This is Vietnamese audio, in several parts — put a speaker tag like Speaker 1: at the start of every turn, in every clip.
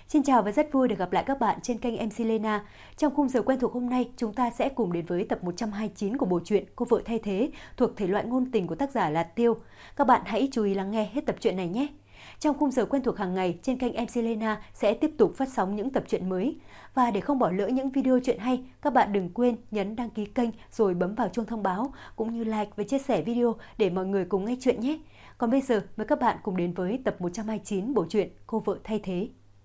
Speaker 1: Xin chào và rất vui được gặp lại các bạn trên kênh MC Lena. Trong khung giờ quen thuộc hôm nay, chúng ta sẽ cùng đến với tập 129 của bộ truyện Cô vợ thay thế thuộc thể loại ngôn tình của tác giả là Tiêu. Các bạn hãy chú ý lắng nghe hết tập truyện này nhé. Trong khung giờ quen thuộc hàng ngày trên kênh MC Lena sẽ tiếp tục phát sóng những tập truyện mới. Và để không bỏ lỡ những video truyện hay, các bạn đừng quên nhấn đăng ký kênh rồi bấm vào chuông thông báo cũng như like và chia sẻ video để mọi người cùng nghe truyện nhé. Còn bây giờ mời các bạn cùng đến với tập 129 bộ truyện Cô vợ thay thế.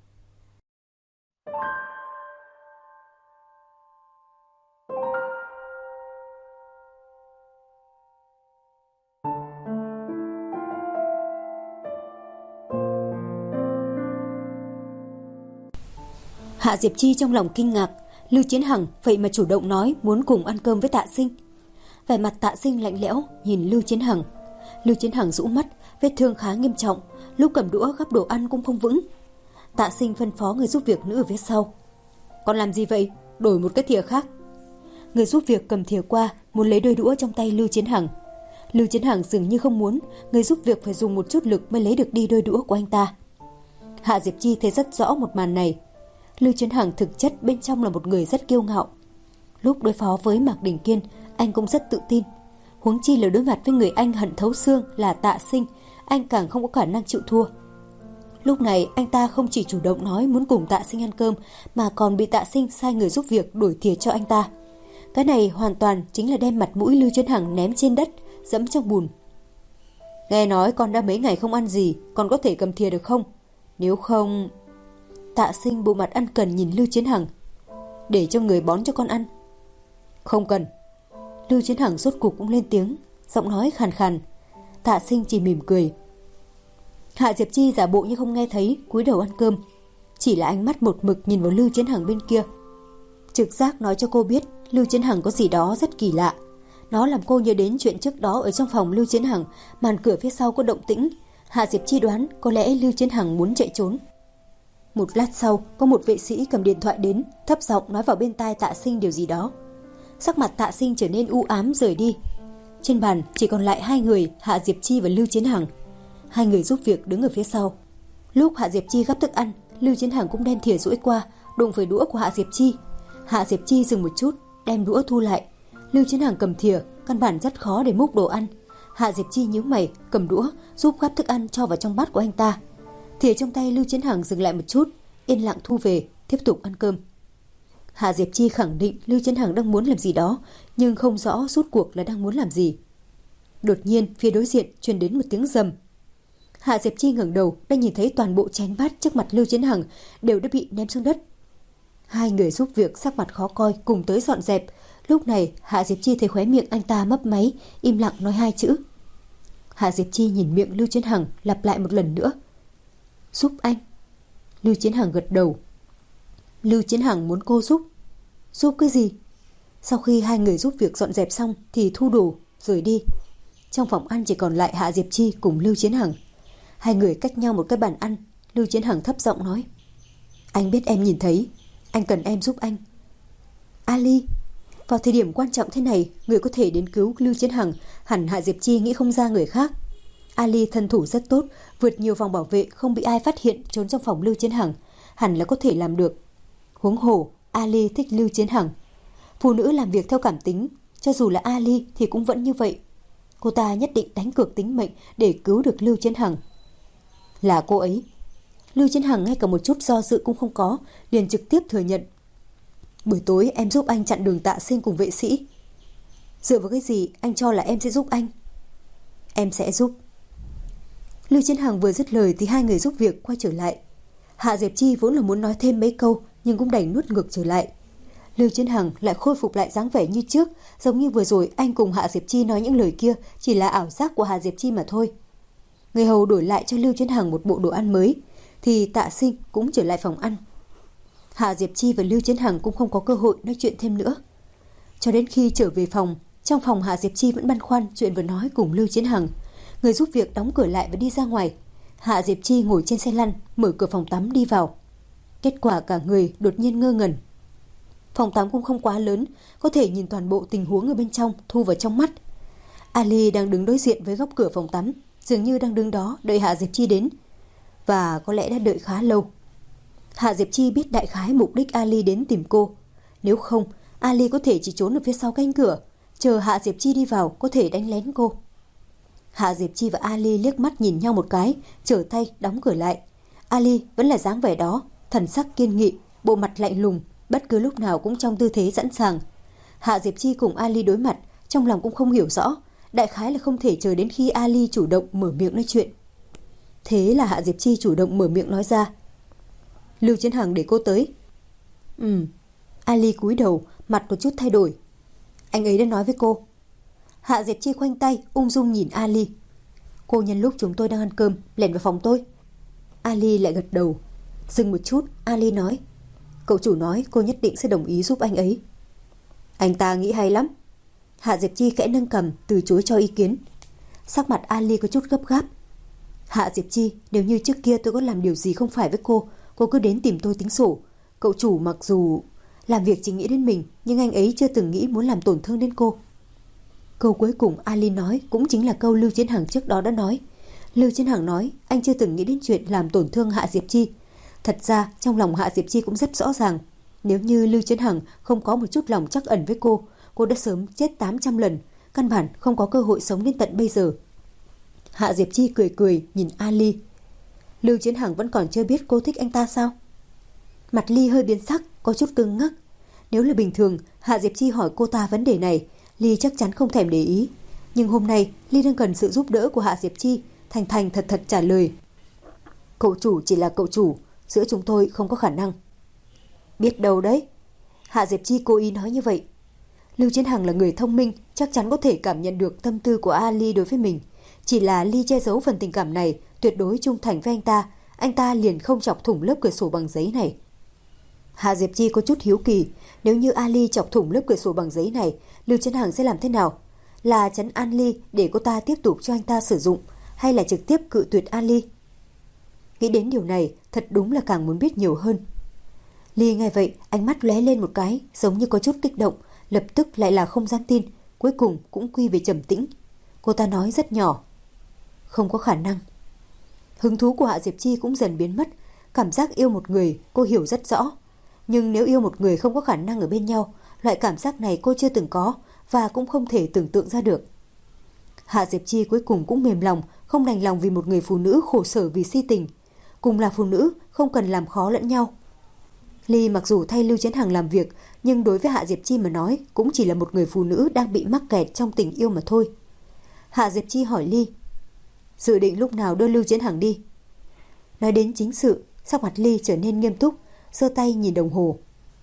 Speaker 1: Hạ Diệp Chi trong lòng kinh ngạc, Lưu Chiến Hằng vậy mà chủ động nói muốn cùng ăn cơm với Tạ Sinh. Vẻ mặt Tạ Sinh lạnh lẽo nhìn Lưu Chiến Hằng. Lưu Chiến Hằng rũ mắt, vết thương khá nghiêm trọng, lúc cầm đũa gắp đồ ăn cũng không vững. Tạ Sinh phân phó người giúp việc nữ ở phía sau. Con làm gì vậy? Đổi một cái thìa khác. Người giúp việc cầm thìa qua, muốn lấy đôi đũa trong tay Lưu Chiến Hằng. Lưu Chiến Hằng dường như không muốn, người giúp việc phải dùng một chút lực mới lấy được đi đôi đũa của anh ta. Hạ Diệp Chi thấy rất rõ một màn này. Lưu Chiến Hằng thực chất bên trong là một người rất kiêu ngạo. Lúc đối phó với Mạc Đình Kiên, anh cũng rất tự tin. Huống chi là đối mặt với người anh hận thấu xương là Tạ Sinh, anh càng không có khả năng chịu thua. Lúc này anh ta không chỉ chủ động nói muốn cùng Tạ Sinh ăn cơm, mà còn bị Tạ Sinh sai người giúp việc đổi thìa cho anh ta. Cái này hoàn toàn chính là đem mặt mũi Lưu Chiến Hằng ném trên đất, dẫm trong bùn. Nghe nói con đã mấy ngày không ăn gì, con có thể cầm thìa được không? Nếu không... Tạ Sinh bộ mặt ân cần nhìn Lưu Chiến Hằng. Để cho người bón cho con ăn. Không cần. Lưu Chiến Hằng rốt cuộc cũng lên tiếng, giọng nói khàn khàn. Tạ Sinh chỉ mỉm cười. Hạ Diệp Chi giả bộ như không nghe thấy, cúi đầu ăn cơm. Chỉ là ánh mắt một mực nhìn vào Lưu Chiến Hằng bên kia. Trực giác nói cho cô biết Lưu Chiến Hằng có gì đó rất kỳ lạ. Nó làm cô nhớ đến chuyện trước đó ở trong phòng Lưu Chiến Hằng, màn cửa phía sau có động tĩnh. Hạ Diệp Chi đoán có lẽ Lưu Chiến Hằng muốn chạy trốn. Một lát sau, có một vệ sĩ cầm điện thoại đến, thấp giọng nói vào bên tai Tạ Sinh điều gì đó. Sắc mặt Tạ Sinh trở nên u ám rời đi. Trên bàn chỉ còn lại hai người, Hạ Diệp Chi và Lưu Chiến Hằng. Hai người giúp việc đứng ở phía sau. Lúc Hạ Diệp Chi gắp thức ăn, Lưu Chiến Hằng cũng đem thìa duỗi qua, đụng phải đũa của Hạ Diệp Chi. Hạ Diệp Chi dừng một chút, đem đũa thu lại. Lưu Chiến Hằng cầm thìa, căn bản rất khó để múc đồ ăn. Hạ Diệp Chi nhíu mày, cầm đũa, giúp gắp thức ăn cho vào trong bát của anh ta. Thìa trong tay Lưu Chiến Hằng dừng lại một chút, yên lặng thu về, tiếp tục ăn cơm. Hạ Diệp Chi khẳng định Lưu Chiến Hằng đang muốn làm gì đó, nhưng không rõ rốt cuộc là đang muốn làm gì. Đột nhiên phía đối diện truyền đến một tiếng rầm. Hạ Diệp Chi ngẩng đầu, đã nhìn thấy toàn bộ chén bát trước mặt Lưu Chiến Hằng đều đã bị ném xuống đất. Hai người giúp việc sắc mặt khó coi cùng tới dọn dẹp. Lúc này Hạ Diệp Chi thấy khóe miệng anh ta mấp máy, im lặng nói hai chữ. Hạ Diệp Chi nhìn miệng Lưu Chiến Hằng lặp lại một lần nữa. Giúp anh. Lưu Chiến Hằng gật đầu. Lưu Chiến Hằng muốn cô giúp. Giúp cái gì? Sau khi hai người giúp việc dọn dẹp xong thì thu đồ, rời đi. Trong phòng ăn chỉ còn lại Hạ Diệp Chi cùng Lưu Chiến Hằng. Hai người cách nhau một cái bàn ăn. Lưu Chiến Hằng thấp giọng nói. Anh biết em nhìn thấy, anh cần em giúp anh. Ali. Vào thời điểm quan trọng thế này, người có thể đến cứu Lưu Chiến Hằng hẳn Hạ Diệp Chi nghĩ không ra người khác. Ali thân thủ rất tốt, vượt nhiều vòng bảo vệ không bị ai phát hiện trốn trong phòng Lưu Chiến Hằng, hẳn là có thể làm được. Huống hồ, Ali thích Lưu Chiến Hằng. Phụ nữ làm việc theo cảm tính, cho dù là Ali thì cũng vẫn như vậy. Cô ta nhất định đánh cược tính mệnh để cứu được Lưu Chiến Hằng. Là cô ấy. Lưu Chiến Hằng ngay cả một chút do dự cũng không có, liền trực tiếp thừa nhận. Buổi tối em giúp anh chặn đường Tạ Sinh cùng vệ sĩ. Dựa vào cái gì anh cho là em sẽ giúp anh? Em sẽ giúp. Lưu Chiến Hằng vừa dứt lời thì hai người giúp việc quay trở lại. Hạ Diệp Chi vốn là muốn nói thêm mấy câu nhưng cũng đành nuốt ngược trở lại. Lưu Chiến Hằng lại khôi phục lại dáng vẻ như trước, giống như vừa rồi anh cùng Hạ Diệp Chi nói những lời kia chỉ là ảo giác của Hạ Diệp Chi mà thôi. Người hầu đổi lại cho Lưu Chiến Hằng một bộ đồ ăn mới, thì Tạ Sinh cũng trở lại phòng ăn. Hạ Diệp Chi và Lưu Chiến Hằng cũng không có cơ hội nói chuyện thêm nữa. Cho đến khi trở về phòng, trong phòng Hạ Diệp Chi vẫn băn khoăn chuyện vừa nói cùng Lưu Chiến Hằng. Người giúp việc đóng cửa lại và đi ra ngoài. Hạ Diệp Chi ngồi trên xe lăn, mở cửa phòng tắm đi vào. Kết quả cả người đột nhiên ngơ ngẩn. Phòng tắm cũng không quá lớn, có thể nhìn toàn bộ tình huống ở bên trong thu vào trong mắt. Ali đang đứng đối diện với góc cửa phòng tắm, dường như đang đứng đó đợi Hạ Diệp Chi đến. Và có lẽ đã đợi khá lâu. Hạ Diệp Chi biết đại khái mục đích Ali đến tìm cô. Nếu không, Ali có thể chỉ trốn ở phía sau cánh cửa, chờ Hạ Diệp Chi đi vào có thể đánh lén cô. Hạ Diệp Chi và Ali liếc mắt nhìn nhau một cái, trở tay đóng cửa lại. Ali vẫn là dáng vẻ đó, thần sắc kiên nghị, bộ mặt lạnh lùng, bất cứ lúc nào cũng trong tư thế sẵn sàng. Hạ Diệp Chi cùng Ali đối mặt, trong lòng cũng không hiểu rõ, đại khái là không thể chờ đến khi Ali chủ động mở miệng nói chuyện. Thế là Hạ Diệp Chi chủ động mở miệng nói ra. Lưu Chiến Hằng để cô tới. Ali cúi đầu, mặt có chút thay đổi. Anh ấy đã nói với cô. Hạ Diệp Chi khoanh tay, ung dung nhìn Ali. Cô nhân lúc chúng tôi đang ăn cơm, lẻn vào phòng tôi. Ali lại gật đầu. Dừng một chút, Ali nói. Cậu chủ nói cô nhất định sẽ đồng ý giúp anh ấy. Anh ta nghĩ hay lắm. Hạ Diệp Chi khẽ nâng cằm, từ chối cho ý kiến. Sắc mặt Ali có chút gấp gáp. Hạ Diệp Chi, nếu như trước kia tôi có làm điều gì không phải với cô cứ đến tìm tôi tính sổ. Cậu chủ mặc dù làm việc chỉ nghĩ đến mình, nhưng anh ấy chưa từng nghĩ muốn làm tổn thương đến cô. Câu cuối cùng Ali nói cũng chính là câu Lưu Chiến Hằng trước đó đã nói. Lưu Chiến Hằng nói anh chưa từng nghĩ đến chuyện làm tổn thương Hạ Diệp Chi. Thật ra trong lòng Hạ Diệp Chi cũng rất rõ ràng, nếu như Lưu Chiến Hằng không có một chút lòng trắc ẩn với cô đã sớm chết 800 lần, căn bản không có cơ hội sống đến tận bây giờ. Hạ Diệp Chi cười cười nhìn Ali. Lưu Chiến Hằng vẫn còn chưa biết cô thích anh ta sao? Mặt Ly hơi biến sắc, có chút cứng ngắc. Nếu là bình thường, Hạ Diệp Chi hỏi cô ta vấn đề này, Ly chắc chắn không thèm để ý. Nhưng hôm nay, Ly đang cần sự giúp đỡ của Hạ Diệp Chi, thành thành thật thật trả lời. Cậu chủ chỉ là cậu chủ, giữa chúng tôi không có khả năng. Biết đâu đấy. Hạ Diệp Chi cố ý nói như vậy. Lưu Chiến Hằng là người thông minh, chắc chắn có thể cảm nhận được tâm tư của Ali đối với mình. Chỉ là Ly che giấu phần tình cảm này, tuyệt đối trung thành với anh ta liền không chọc thủng lớp cửa sổ bằng giấy này. Hạ Diệp Chi có chút hiếu kỳ, nếu như Ali chọc thủng lớp cửa sổ bằng giấy này, Lưu Chiến Hằng sẽ làm thế nào? Là trấn an Ly để cô ta tiếp tục cho anh ta sử dụng, hay là trực tiếp cự tuyệt Ali? Nghĩ đến điều này, thật đúng là càng muốn biết nhiều hơn. Ly nghe vậy, ánh mắt lóe lên một cái, giống như có chút kích động, lập tức lại là không dám tin, cuối cùng cũng quy về trầm tĩnh. Cô ta nói rất nhỏ. Không có khả năng. Hứng thú của Hạ Diệp Chi cũng dần biến mất, cảm giác yêu một người cô hiểu rất rõ. Nhưng nếu yêu một người không có khả năng ở bên nhau, loại cảm giác này cô chưa từng có và cũng không thể tưởng tượng ra được. Hạ Diệp Chi cuối cùng cũng mềm lòng, không đành lòng vì một người phụ nữ khổ sở vì si tình. Cùng là phụ nữ, không cần làm khó lẫn nhau. Ly mặc dù thay Lưu Chiến Hằng làm việc, nhưng đối với Hạ Diệp Chi mà nói, cũng chỉ là một người phụ nữ đang bị mắc kẹt trong tình yêu mà thôi. Hạ Diệp Chi hỏi Ly, dự định lúc nào đưa Lưu Chiến Hằng đi? Nói đến chính sự, sắc mặt Ly trở nên nghiêm túc, giơ tay nhìn đồng hồ.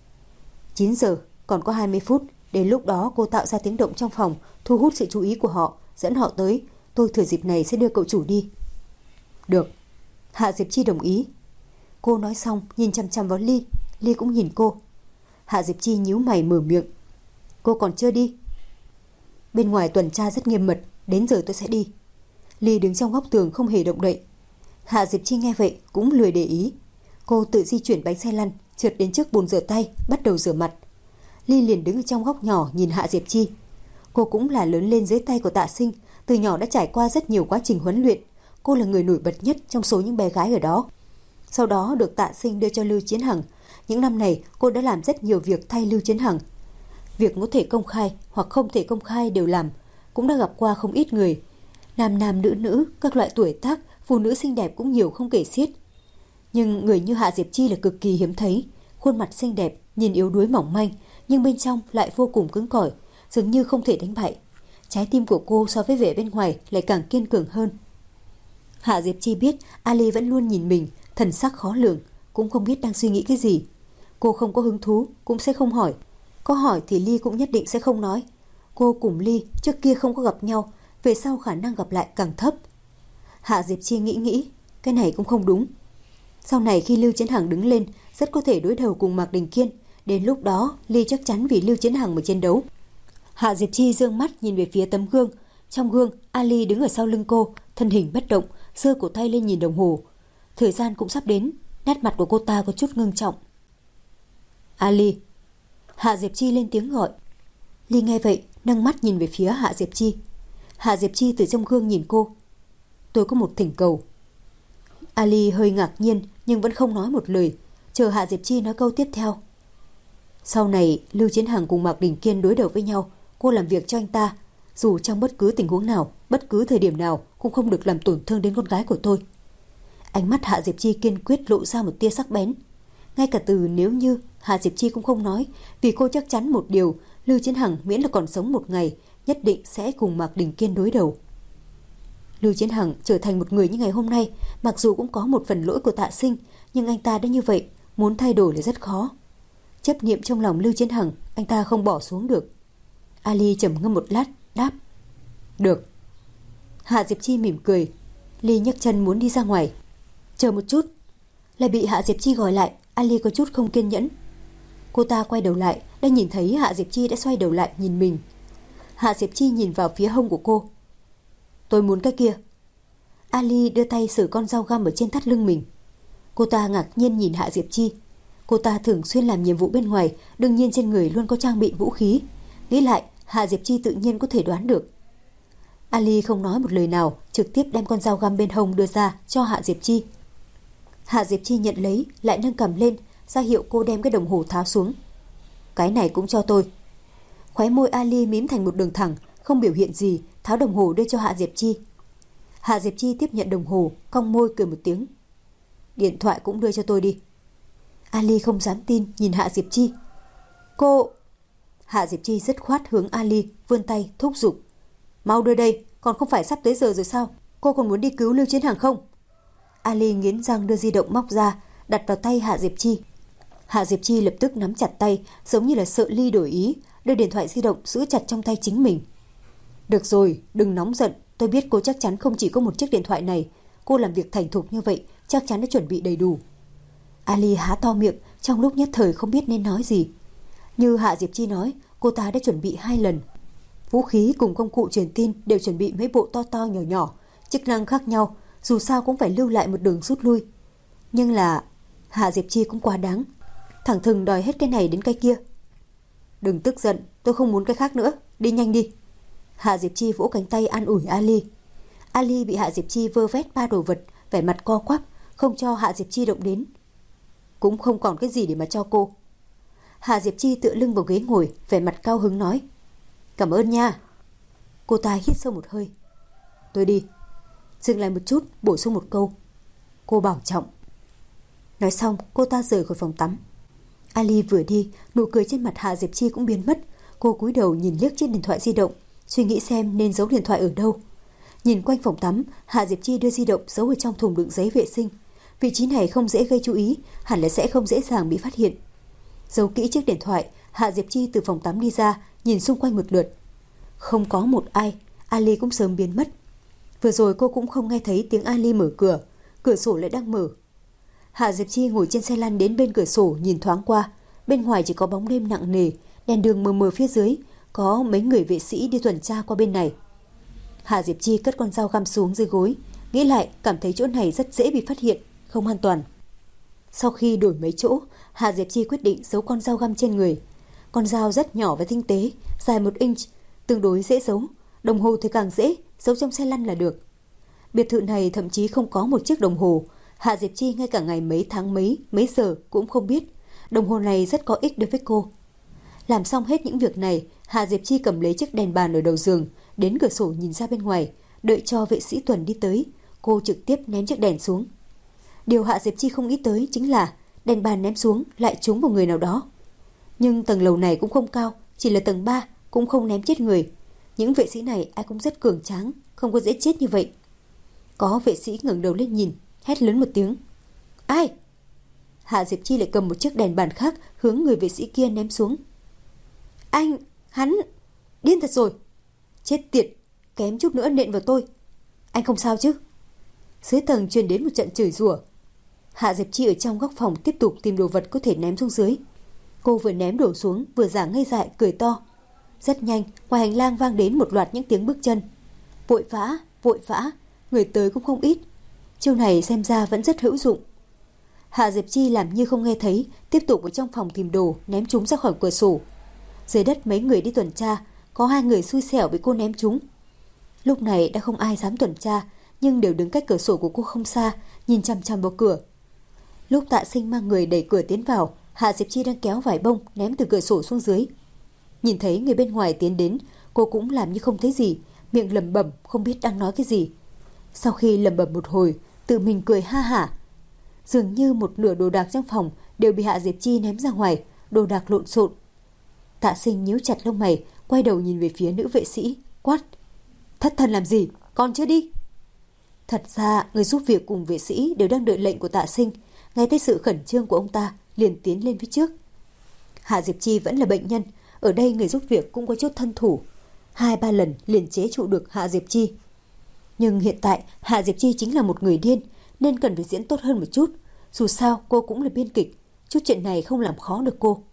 Speaker 1: 9 giờ, còn có 20 phút, đến lúc đó cô tạo ra tiếng động trong phòng, thu hút sự chú ý của họ, dẫn họ tới, tôi thừa dịp này sẽ đưa cậu chủ đi. Được. Hạ Diệp Chi đồng ý. Cô nói xong, nhìn chằm chằm vào Ly, Ly cũng nhìn cô. Hạ Diệp Chi nhíu mày mở miệng. Cô còn chưa đi. Bên ngoài tuần tra rất nghiêm mật, đến giờ tôi sẽ đi. Ly đứng trong góc tường không hề động đậy. Hạ Diệp Chi nghe vậy cũng lười để ý. Cô tự di chuyển bánh xe lăn, trượt đến trước bồn rửa tay, bắt đầu rửa mặt. Ly liền đứng ở trong góc nhỏ nhìn Hạ Diệp Chi. Cô cũng là lớn lên dưới tay của Tạ Sinh, từ nhỏ đã trải qua rất nhiều quá trình huấn luyện. Cô là người nổi bật nhất trong số những bé gái ở đó. Sau đó được Tạ Sinh đưa cho Lưu Chiến Hằng. Những năm này cô đã làm rất nhiều việc thay Lưu Chiến Hằng. Việc có thể công khai hoặc không thể công khai đều làm. Cũng đã gặp qua không ít người. Nam nam nữ nữ, các loại tuổi tác, phụ nữ xinh đẹp cũng nhiều không kể xiết. Nhưng người như Hạ Diệp Chi là cực kỳ hiếm thấy. Khuôn mặt xinh đẹp, nhìn yếu đuối mỏng manh, nhưng bên trong lại vô cùng cứng cỏi, dường như không thể đánh bại. Trái tim của cô so với vẻ bên ngoài lại càng kiên cường hơn. Hạ Diệp Chi biết Ali vẫn luôn nhìn mình, thần sắc khó lường, cũng không biết đang suy nghĩ cái gì. Cô không có hứng thú, cũng sẽ không hỏi. Có hỏi thì Ly cũng nhất định sẽ không nói. Cô cùng Ly trước kia không có gặp nhau, về sau khả năng gặp lại càng thấp. Hạ Diệp Chi nghĩ, cái này cũng không đúng. Sau này khi Lưu Chiến Hằng đứng lên, rất có thể đối đầu cùng Mạc Đình Kiên. Đến lúc đó, Ly chắc chắn vì Lưu Chiến Hằng mà chiến đấu. Hạ Diệp Chi dương mắt nhìn về phía tấm gương. Trong gương, Ali đứng ở sau lưng cô, thân hình bất động, giơ cổ tay lên nhìn đồng hồ. Thời gian cũng sắp đến, nét mặt của cô ta có chút ngưng trọng. Ali. Hạ Diệp Chi lên tiếng gọi. Ly nghe vậy, nâng mắt nhìn về phía Hạ Diệp Chi. Hạ Diệp Chi từ trong gương nhìn cô. Tôi có một thỉnh cầu. Ali hơi ngạc nhiên nhưng vẫn không nói một lời. chờ Hạ Diệp Chi nói câu tiếp theo. Sau này Lưu Chiến Hằng cùng Mạc Đình Kiên đối đầu với nhau, cô làm việc cho anh ta, dù trong bất cứ tình huống nào, bất cứ thời điểm nào cũng không được làm tổn thương đến con gái của tôi. Ánh mắt Hạ Diệp Chi kiên quyết lộ ra một tia sắc bén. Ngay cả từ nếu như Hạ Diệp Chi cũng không nói, vì cô chắc chắn một điều, Lưu Chiến Hằng miễn là còn sống một ngày, nhất định sẽ cùng Mạc Đình Kiên đối đầu. Lưu Chiến Hằng trở thành một người như ngày hôm nay, mặc dù cũng có một phần lỗi của Tạ Sinh, nhưng anh ta đã như vậy, muốn thay đổi là rất khó. Chấp niệm trong lòng Lưu Chiến Hằng, anh ta không bỏ xuống được. Ali trầm ngâm một lát, đáp: Được. Hạ Diệp Chi mỉm cười. Ly nhấc chân muốn đi ra ngoài. Chờ một chút. Lại bị Hạ Diệp Chi gọi lại. Ali có chút không kiên nhẫn. Cô ta quay đầu lại, đã nhìn thấy Hạ Diệp Chi đã xoay đầu lại nhìn mình. Hạ Diệp Chi nhìn vào phía hông của cô. Tôi muốn cái kia. Ali đưa tay sờ con dao găm ở trên thắt lưng mình. Cô ta ngạc nhiên nhìn Hạ Diệp Chi. Cô ta thường xuyên làm nhiệm vụ bên ngoài, đương nhiên trên người luôn có trang bị vũ khí. Nghĩ lại, Hạ Diệp Chi tự nhiên có thể đoán được. Ali không nói một lời nào, trực tiếp đem con dao găm bên hông đưa ra cho Hạ Diệp Chi. Hạ Diệp Chi nhận lấy, lại nâng cầm lên, ra hiệu cô đem cái đồng hồ tháo xuống. Cái này cũng cho tôi. Khóe môi Ali mím thành một đường thẳng, không biểu hiện gì, tháo đồng hồ đưa cho Hạ Diệp Chi. Hạ Diệp Chi tiếp nhận đồng hồ, cong môi cười một tiếng. Điện thoại cũng đưa cho tôi đi. Ali không dám tin nhìn Hạ Diệp Chi. Cô... Hạ Diệp Chi dứt khoát hướng Ali, vươn tay thúc giục. Mau đưa đây, còn không phải sắp tới giờ rồi sao? Cô còn muốn đi cứu Lưu Chiến Hằng không? Ali nghiến răng đưa di động móc ra, đặt vào tay Hạ Diệp Chi. Hạ Diệp Chi lập tức nắm chặt tay, giống như là sợ Ly đổi ý, đưa điện thoại di động giữ chặt trong tay chính mình. Được rồi, đừng nóng giận, tôi biết cô chắc chắn không chỉ có một chiếc điện thoại này. Cô làm việc thành thục như vậy, chắc chắn đã chuẩn bị đầy đủ. Ali há to miệng, trong lúc nhất thời không biết nên nói gì. Như Hạ Diệp Chi nói, cô ta đã chuẩn bị 2 lần. Vũ khí cùng công cụ truyền tin đều chuẩn bị mấy bộ to to nhỏ nhỏ, chức năng khác nhau, dù sao cũng phải lưu lại một đường rút lui. Nhưng là Hạ Diệp Chi cũng quá đáng, thẳng thừng đòi hết cái này đến cái kia. Đừng tức giận, tôi không muốn cái khác nữa, đi nhanh đi. Hạ Diệp Chi vỗ cánh tay an ủi Ali. Ali bị Hạ Diệp Chi vơ vét 3 đồ vật, vẻ mặt co quắp, không cho Hạ Diệp Chi động đến. Cũng không còn cái gì để mà cho cô. Hạ Diệp Chi tựa lưng vào ghế ngồi, vẻ mặt cao hứng nói. Cảm ơn nha. Cô ta hít sâu một hơi. Tôi đi. Dừng lại một chút, bổ sung một câu. Cô bảo trọng. Nói xong, cô ta rời khỏi phòng tắm. Ali vừa đi, nụ cười trên mặt Hạ Diệp Chi cũng biến mất. Cô cúi đầu nhìn liếc chiếc điện thoại di động, suy nghĩ xem nên giấu điện thoại ở đâu. Nhìn quanh phòng tắm, Hạ Diệp Chi đưa di động giấu ở trong thùng đựng giấy vệ sinh. Vị trí này không dễ gây chú ý, hẳn là sẽ không dễ dàng bị phát hiện. Giấu kỹ chiếc điện thoại, Hạ Diệp Chi từ phòng tắm đi ra, nhìn xung quanh một lượt. Không có một ai, Ali cũng sớm biến mất. Vừa rồi cô cũng không nghe thấy tiếng Ali mở cửa, cửa sổ lại đang mở. Hạ Diệp Chi ngồi trên xe lăn đến bên cửa sổ nhìn thoáng qua, bên ngoài chỉ có bóng đêm nặng nề, đèn đường mờ mờ phía dưới, có mấy người vệ sĩ đi tuần tra qua bên này. Hạ Diệp Chi cất con dao găm xuống dưới gối, nghĩ lại cảm thấy chỗ này rất dễ bị phát hiện, không an toàn. Sau khi đổi mấy chỗ, Hạ Diệp Chi quyết định giấu con dao găm trên người. Con dao rất nhỏ và tinh tế, dài 1 inch, tương đối dễ giấu. Đồng hồ thì càng dễ, giấu trong xe lăn là được. Biệt thự này thậm chí không có một chiếc đồng hồ. Hạ Diệp Chi ngay cả ngày mấy tháng mấy giờ cũng không biết. Đồng hồ này rất có ích đối với cô. Làm xong hết những việc này, Hạ Diệp Chi cầm lấy chiếc đèn bàn ở đầu giường, đến cửa sổ nhìn ra bên ngoài, đợi cho vệ sĩ tuần đi tới. Cô trực tiếp ném chiếc đèn xuống. Điều Hạ Diệp Chi không nghĩ tới chính là đèn bàn ném xuống lại trúng vào người nào đó. Nhưng tầng lầu này cũng không cao, chỉ là tầng 3, cũng không ném chết người. Những vệ sĩ này ai cũng rất cường tráng, không có dễ chết như vậy. Có vệ sĩ ngẩng đầu lên nhìn, hét lớn một tiếng. Ai? Hạ Diệp Chi lại cầm một chiếc đèn bàn khác hướng người vệ sĩ kia ném xuống. Anh, hắn, điên thật rồi. Chết tiệt, kém chút nữa nện vào tôi. Anh không sao chứ? Dưới tầng truyền đến một trận chửi rủa. Hạ Diệp Chi ở trong góc phòng tiếp tục tìm đồ vật có thể ném xuống dưới. Cô vừa ném đổ xuống vừa giả ngây dại cười to. Rất nhanh, ngoài hành lang vang đến một loạt những tiếng bước chân. Vội vã, người tới cũng không ít. Chiêu này xem ra vẫn rất hữu dụng. Hạ Diệp Chi làm như không nghe thấy, tiếp tục ở trong phòng tìm đồ, ném chúng ra khỏi cửa sổ. Dưới đất mấy người đi tuần tra, có 2 người xui xẻo bị cô ném chúng. Lúc này đã không ai dám tuần tra, nhưng đều đứng cách cửa sổ của cô không xa, nhìn chằm chằm vào cửa. Lúc Tạ Sinh mang người đẩy cửa tiến vào, Hạ Diệp Chi đang kéo vải bông ném từ cửa sổ xuống dưới. Nhìn thấy người bên ngoài tiến đến, cô cũng làm như không thấy gì, miệng lẩm bẩm không biết đang nói cái gì. Sau khi lẩm bẩm một hồi, tự mình cười ha hả. Dường như một nửa đồ đạc trong phòng đều bị Hạ Diệp Chi ném ra ngoài, đồ đạc lộn xộn. Tạ Sinh nhíu chặt lông mày, quay đầu nhìn về phía nữ vệ sĩ, quát: "Thất thần làm gì, còn chưa đi?" Thật ra, người giúp việc cùng vệ sĩ đều đang đợi lệnh của Tạ Sinh, nghe thấy sự khẩn trương của ông ta, liền tiến lên phía trước. Hạ Diệp Chi vẫn là bệnh nhân, ở đây người giúp việc cũng có chút thân thủ, 2-3 lần liền chế trụ được Hạ Diệp Chi. Nhưng hiện tại Hạ Diệp Chi chính là một người điên, nên cần phải diễn tốt hơn một chút. Dù sao cô cũng là biên kịch, chút chuyện này không làm khó được cô.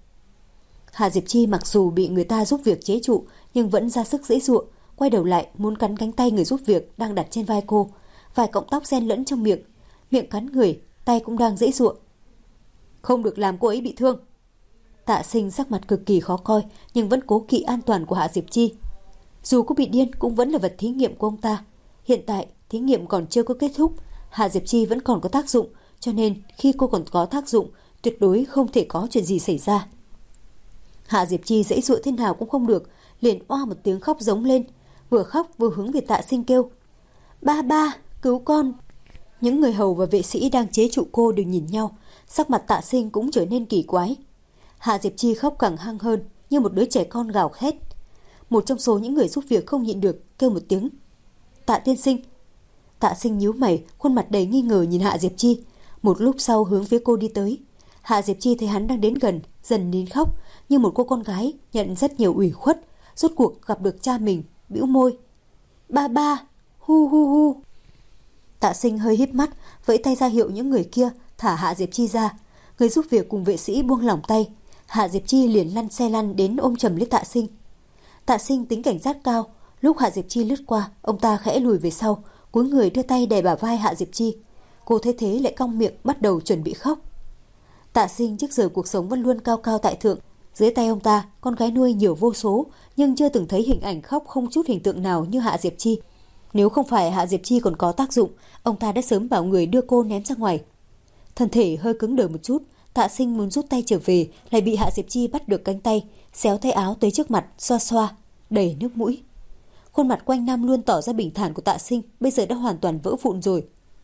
Speaker 1: Hạ Diệp Chi mặc dù bị người ta giúp việc chế trụ, nhưng vẫn ra sức giãy giụa, quay đầu lại muốn cắn cánh tay người giúp việc đang đặt trên vai cô, vài cọng tóc xen lẫn trong miệng, miệng cắn người, tay cũng đang giãy giụa. Không được làm cô ấy bị thương. Tạ Sinh sắc mặt cực kỳ khó coi, nhưng vẫn cố kỵ an toàn của Hạ Diệp Chi. Dù có bị điên cũng vẫn là vật thí nghiệm của ông ta. Hiện tại thí nghiệm còn chưa có kết thúc, Hạ Diệp Chi vẫn còn có tác dụng, cho nên khi cô còn có tác dụng, tuyệt đối không thể có chuyện gì xảy ra. Hạ Diệp Chi giãy giụa thế nào cũng không được, liền oa một tiếng khóc giống lên, vừa khóc vừa hướng về Tạ Sinh kêu: "Ba ba, cứu con!" Những người hầu và vệ sĩ đang chế trụ cô đều nhìn nhau, sắc mặt Tạ Sinh cũng trở nên kỳ quái. Hạ Diệp Chi khóc càng hăng hơn, như một đứa trẻ con gào khét. Một trong số những người giúp việc không nhịn được, kêu một tiếng: "Tạ tiên sinh!" Tạ Sinh nhíu mày, khuôn mặt đầy nghi ngờ nhìn Hạ Diệp Chi. Một lúc sau hướng phía cô đi tới. Hạ Diệp Chi thấy hắn đang đến gần, dần nín khóc, như một cô con gái nhận rất nhiều ủy khuất, rốt cuộc gặp được cha mình, bĩu môi: "Ba ba, hu hu hu." Tạ Sinh hơi híp mắt, vẫy tay ra hiệu những người kia thả Hạ Diệp Chi ra. Người giúp việc cùng vệ sĩ buông lỏng tay. Hạ Diệp Chi liền lăn xe lăn đến ôm chầm lấy Tạ Sinh. Tạ Sinh tính cảnh giác cao, lúc Hạ Diệp Chi lướt qua, ông ta khẽ lùi về sau, cúi người đưa tay đè bả vai Hạ Diệp Chi. Cô thấy thế lại cong miệng bắt đầu chuẩn bị khóc. Tạ Sinh trước giờ cuộc sống vẫn luôn cao cao tại thượng, dưới tay ông ta con gái nuôi nhiều vô số, nhưng chưa từng thấy hình ảnh khóc không chút hình tượng nào như Hạ Diệp Chi. Nếu không phải Hạ Diệp Chi còn có tác dụng, ông ta đã sớm bảo người đưa cô ném ra ngoài. Thân thể hơi cứng đờ một chút, Tạ Sinh muốn rút tay trở về, lại bị Hạ Diệp Chi bắt được cánh tay, xéo tay áo tới trước mặt, xoa xoa, đầy nước mũi. Khuôn mặt quanh năm luôn tỏ ra bình thản của Tạ Sinh bây giờ đã hoàn toàn vỡ vụn rồi.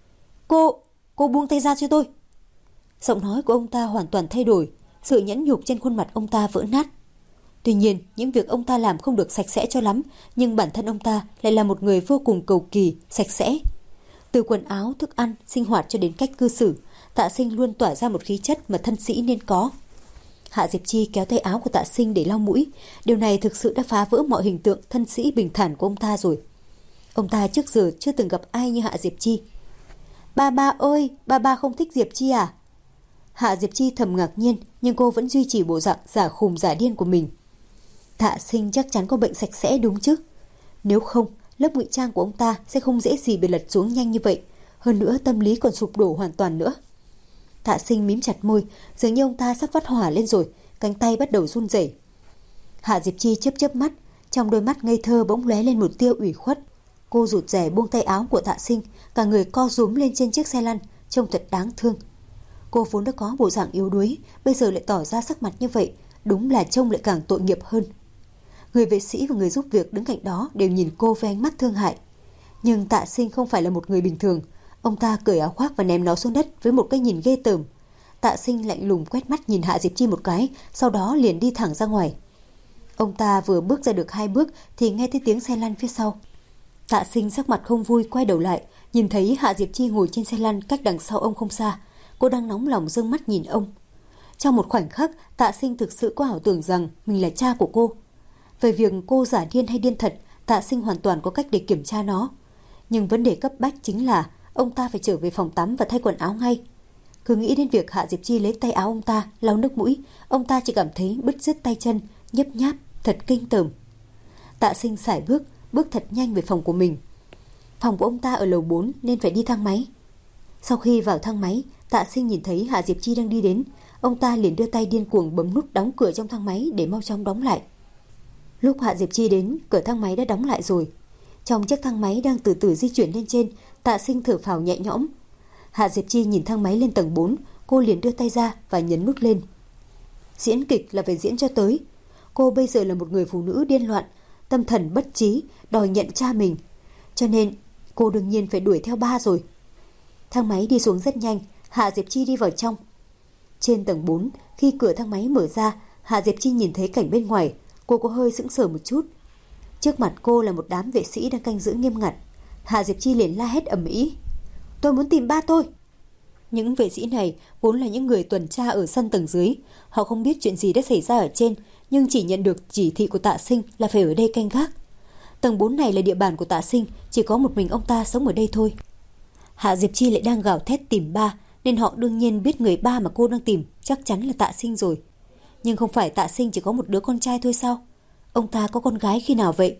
Speaker 1: Cô buông tay ra cho tôi." Giọng nói của ông ta hoàn toàn thay đổi, sự nhẫn nhục trên khuôn mặt ông ta vỡ nát. Tuy nhiên, những việc ông ta làm không được sạch sẽ cho lắm, nhưng bản thân ông ta lại là một người vô cùng cầu kỳ, sạch sẽ. Từ quần áo, thức ăn, sinh hoạt cho đến cách cư xử, Tạ Sinh luôn tỏa ra một khí chất mà thân sĩ nên có. Hạ Diệp Chi kéo tay áo của Tạ Sinh để lau mũi, điều này thực sự đã phá vỡ mọi hình tượng thân sĩ bình thản của ông ta rồi. Ông ta trước giờ chưa từng gặp ai như Hạ Diệp Chi. "Ba ba ơi, ba không thích Diệp Chi à?" Hạ Diệp Chi thầm ngạc nhiên, nhưng cô vẫn duy trì bộ dạng giả khùng giả điên của mình. Tạ Sinh chắc chắn có bệnh sạch sẽ đúng chứ? Nếu không, lớp ngụy trang của ông ta sẽ không dễ gì bị lật xuống nhanh như vậy. Hơn nữa tâm lý còn sụp đổ hoàn toàn nữa. Tạ Sinh mím chặt môi, dường như ông ta sắp phát hỏa lên rồi, cánh tay bắt đầu run rẩy. Hạ Diệp Chi chớp mắt, trong đôi mắt ngây thơ bỗng lóe lên một tia ủy khuất. Cô rụt rè buông tay áo của Tạ Sinh, cả người co rúm lên trên chiếc xe lăn, trông thật đáng thương. Cô vốn đã có bộ dạng yếu đuối, bây giờ lại tỏ ra sắc mặt như vậy, đúng là trông lại càng tội nghiệp hơn. Người vệ sĩ và người giúp việc đứng cạnh đó đều nhìn cô với ánh mắt thương hại. Nhưng Tạ Sinh không phải là một người bình thường. Ông ta cởi áo khoác và ném nó xuống đất với một cái nhìn ghê tởm. Tạ Sinh lạnh lùng quét mắt nhìn Hạ Diệp Chi một cái, sau đó liền đi thẳng ra ngoài. Ông ta vừa bước ra được 2 bước thì nghe thấy tiếng xe lăn phía sau. Tạ Sinh sắc mặt không vui quay đầu lại, nhìn thấy Hạ Diệp Chi ngồi trên xe lăn cách đằng sau ông không xa. Cô đang nóng lòng giương mắt nhìn ông. Trong một khoảnh khắc, Tạ Sinh thực sự có ảo tưởng rằng mình là cha của cô. Về việc cô giả điên hay điên thật, Tạ Sinh hoàn toàn có cách để kiểm tra nó. Nhưng vấn đề cấp bách chính là ông ta phải trở về phòng tắm và thay quần áo ngay. Cứ nghĩ đến việc Hạ Diệp Chi lấy tay áo ông ta, lau nước mũi, ông ta chỉ cảm thấy bứt rứt tay chân, nhấp nháp, thật kinh tởm. Tạ Sinh sải bước thật nhanh về phòng của mình. Phòng của ông ta ở lầu 4 nên phải đi thang máy. Sau khi vào thang máy, Tạ Sinh nhìn thấy Hạ Diệp Chi đang đi đến, ông ta liền đưa tay điên cuồng bấm nút đóng cửa trong thang máy để mau chóng đóng lại. Lúc Hạ Diệp Chi đến, cửa thang máy đã đóng lại rồi. Trong chiếc thang máy đang từ từ di chuyển lên trên, Tạ Sinh thở phào nhẹ nhõm. Hạ Diệp Chi nhìn thang máy lên tầng 4, cô liền đưa tay ra và nhấn nút lên. Diễn kịch là phải diễn cho tới. Cô bây giờ là một người phụ nữ điên loạn, tâm thần bất trí, đòi nhận cha mình. Cho nên cô đương nhiên phải đuổi theo ba rồi. Thang máy đi xuống rất nhanh, Hạ Diệp Chi đi vào trong. Trên tầng 4, khi cửa thang máy mở ra, Hạ Diệp Chi nhìn thấy cảnh bên ngoài, cô có hơi sững sờ một chút. Trước mặt cô là một đám vệ sĩ đang canh giữ nghiêm ngặt. Hạ Diệp Chi liền la hét ầm ĩ. Tôi muốn tìm ba tôi. Những vệ sĩ này vốn là những người tuần tra ở sân tầng dưới. Họ không biết chuyện gì đã xảy ra ở trên, nhưng chỉ nhận được chỉ thị của Tạ Sinh là phải ở đây canh gác. Tầng 4 này là địa bàn của Tạ Sinh, chỉ có một mình ông ta sống ở đây thôi. Hạ Diệp Chi lại đang gào thét tìm ba, nên họ đương nhiên biết người ba mà cô đang tìm chắc chắn là Tạ Sinh rồi. Nhưng không phải Tạ Sinh chỉ có một đứa con trai thôi sao? Ông ta có con gái khi nào vậy?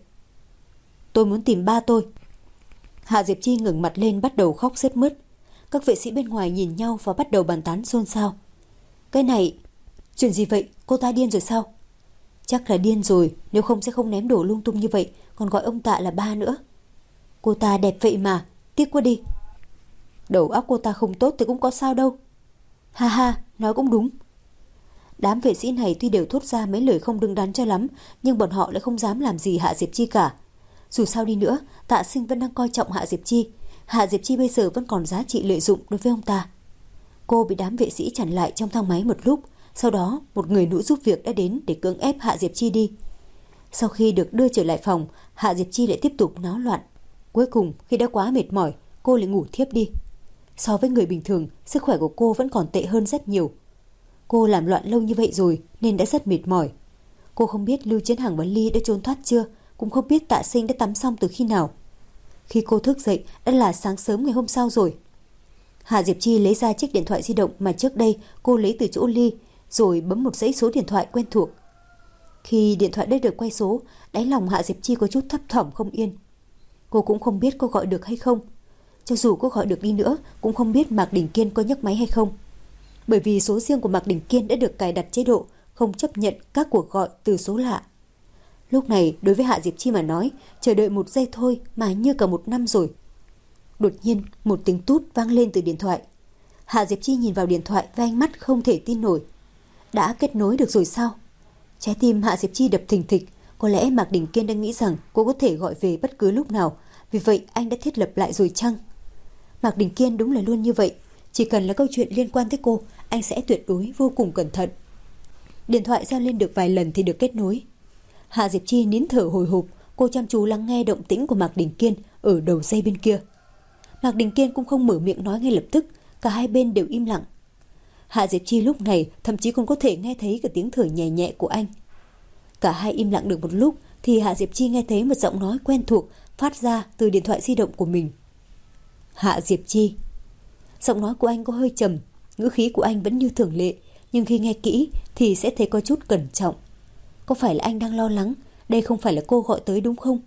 Speaker 1: Tôi muốn tìm ba tôi. Hạ Diệp Chi ngẩng mặt lên bắt đầu khóc sướt mướt. Các vệ sĩ bên ngoài nhìn nhau và bắt đầu bàn tán xôn xao. Cái này... Chuyện gì vậy? Cô ta điên rồi sao? Chắc là điên rồi, nếu không sẽ không ném đổ lung tung như vậy, còn gọi ông Tạ là ba nữa. Cô ta đẹp vậy mà, tiếc quá đi. Đầu óc cô ta không tốt thì cũng có sao đâu. Ha ha, nói cũng đúng. Đám vệ sĩ này tuy đều thốt ra mấy lời không đứng đắn cho lắm, nhưng bọn họ lại không dám làm gì Hạ Diệp Chi cả. Dù sao đi nữa, Tạ Sinh vẫn đang coi trọng Hạ Diệp Chi. Hạ Diệp Chi bây giờ vẫn còn giá trị lợi dụng đối với ông ta. Cô bị đám vệ sĩ chặn lại trong thang máy một lúc, sau đó một người nữ giúp việc đã đến để cưỡng ép Hạ Diệp Chi đi. Sau khi được đưa trở lại phòng, Hạ Diệp Chi lại tiếp tục náo loạn. Cuối cùng khi đã quá mệt mỏi, cô lại ngủ thiếp đi. So với người bình thường, sức khỏe của cô vẫn còn tệ hơn rất nhiều. Cô làm loạn lâu như vậy rồi nên đã rất mệt mỏi. Cô không biết Lưu Chiến Hằng và Ly đã trốn thoát chưa, cũng không biết Tạ Sinh đã tắm xong từ khi nào. Khi cô thức dậy đã là sáng sớm ngày hôm sau rồi. Hạ Diệp Chi lấy ra chiếc điện thoại di động mà trước đây cô lấy từ chỗ Ly, rồi bấm một dãy số điện thoại quen thuộc. Khi điện thoại đã được quay số, đáy lòng Hạ Diệp Chi có chút thấp thỏm không yên. Cô cũng không biết có gọi được hay không. Cho dù cô gọi được đi nữa, cũng không biết Mạc Đình Kiên có nhấc máy hay không. Bởi vì số riêng của Mạc Đình Kiên đã được cài đặt chế độ không chấp nhận các cuộc gọi từ số lạ. Lúc này đối với Hạ Diệp Chi mà nói, chờ đợi một giây thôi mà như cả một năm rồi. Đột nhiên một tiếng tút vang lên từ điện thoại. Hạ Diệp Chi nhìn vào điện thoại với ánh mắt không thể tin nổi. Đã kết nối được rồi sao? Trái tim Hạ Diệp Chi đập thình thịch. Có lẽ Mạc Đình Kiên đang nghĩ rằng cô có thể gọi về bất cứ lúc nào, vì vậy anh đã thiết lập lại rồi chăng? Mạc Đình Kiên đúng là luôn như vậy. Chỉ cần là câu chuyện liên quan tới cô, anh sẽ tuyệt đối vô cùng cẩn thận. Điện thoại giao lên được vài lần thì được kết nối. Hạ Diệp Chi nín thở hồi hộp, cô chăm chú lắng nghe động tĩnh của Mạc Đình Kiên ở đầu dây bên kia. Mạc Đình Kiên cũng không mở miệng nói ngay lập tức, cả hai bên đều im lặng. Hạ Diệp Chi lúc này thậm chí còn có thể nghe thấy cả tiếng thở nhẹ nhẹ của anh. Cả hai im lặng được một lúc thì Hạ Diệp Chi nghe thấy một giọng nói quen thuộc phát ra từ điện thoại di động của mình. Hạ Diệp Chi. Giọng nói của anh có hơi trầm, ngữ khí của anh vẫn như thường lệ, nhưng khi nghe kỹ thì sẽ thấy có chút cẩn trọng. Có phải là anh đang lo lắng đây không phải là cô gọi tới đúng không?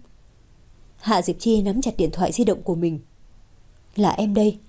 Speaker 1: Hạ Diệp Chi nắm chặt điện thoại di động của mình. Là em đây.